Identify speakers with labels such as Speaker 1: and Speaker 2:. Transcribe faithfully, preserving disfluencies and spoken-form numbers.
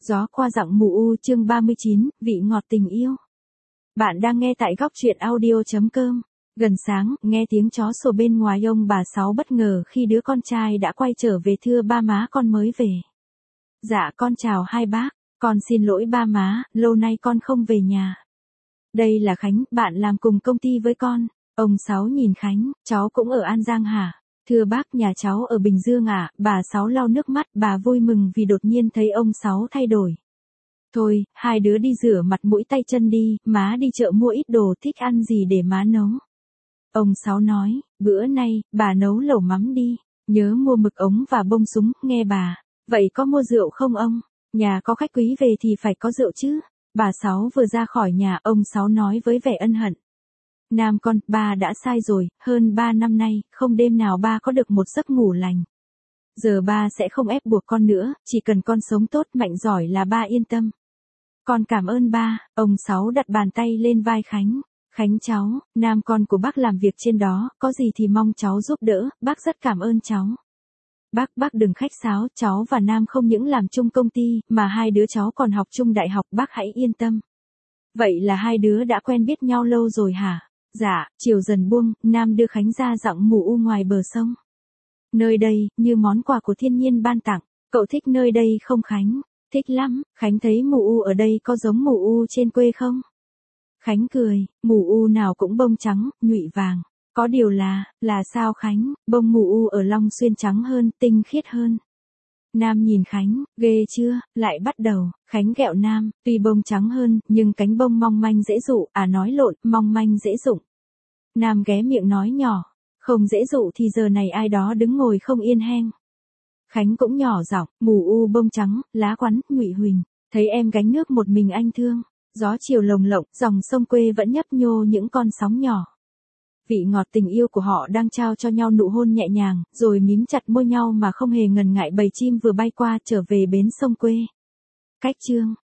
Speaker 1: Gió qua dặng mù u chương ba mươi chín, vị ngọt tình yêu. Bạn đang nghe tại góc truyện audio chấm com. Gần sáng, nghe tiếng chó sủa bên ngoài, ông bà Sáu bất ngờ khi đứa con trai đã quay trở về. Thưa ba má, con mới về. Dạ con chào hai bác, con xin lỗi ba má, lâu nay con không về nhà. Đây là Khánh, bạn làm cùng công ty với con. Ông Sáu nhìn Khánh, cháu cũng ở An Giang hả? Thưa bác, nhà cháu ở Bình Dương ạ. Bà Sáu lau nước mắt, bà vui mừng vì đột nhiên thấy ông Sáu thay đổi. Thôi, hai đứa đi rửa mặt mũi tay chân đi, má đi chợ mua ít đồ thích ăn gì để má nấu. Ông Sáu nói, bữa nay, bà nấu lẩu mắm đi, nhớ mua mực ống và bông súng, nghe bà. Vậy có mua rượu không ông? Nhà có khách quý về thì phải có rượu chứ. Bà Sáu vừa ra khỏi nhà, ông Sáu nói với vẻ ân hận. Nam con, ba đã sai rồi, hơn ba năm nay, không đêm nào ba có được một giấc ngủ lành. Giờ ba sẽ không ép buộc con nữa, chỉ cần con sống tốt mạnh giỏi là ba yên tâm. Con cảm ơn ba. Ông Sáu đặt bàn tay lên vai Khánh. Khánh cháu, Nam con của bác làm việc trên đó, có gì thì mong cháu giúp đỡ, bác rất cảm ơn cháu. Bác, bác đừng khách sáo, cháu và Nam không những làm chung công ty, mà hai đứa cháu còn học chung đại học, bác hãy yên tâm. Vậy là hai đứa đã quen biết nhau lâu rồi hả? Dạ, chiều dần buông, Nam đưa Khánh ra dặng mù u ngoài bờ sông. Nơi đây, như món quà của thiên nhiên ban tặng, cậu thích nơi đây không Khánh? Thích lắm. Khánh thấy mù u ở đây có giống mù u trên quê không? Khánh cười, mù u nào cũng bông trắng, nhụy vàng. Có điều là, là sao Khánh, bông mù u ở Long Xuyên trắng hơn, tinh khiết hơn. Nam nhìn Khánh, ghê chưa, lại bắt đầu. Khánh ghẹo Nam, tuy bông trắng hơn, nhưng cánh bông mong manh dễ dụ, à nói lộn, mong manh dễ dụng. Nam ghé miệng nói nhỏ, không dễ dụ thì giờ này ai đó đứng ngồi không yên heng. Khánh cũng nhỏ giọng, mù u bông trắng, lá quắn, nhụy huỳnh, thấy em gánh nước một mình anh thương. Gió chiều lồng lộng, dòng sông quê vẫn nhấp nhô những con sóng nhỏ. Vị ngọt tình yêu của họ đang trao cho nhau nụ hôn nhẹ nhàng, rồi mím chặt môi nhau mà không hề ngần ngại. Bầy chim vừa bay qua trở về bến sông quê. Cách chương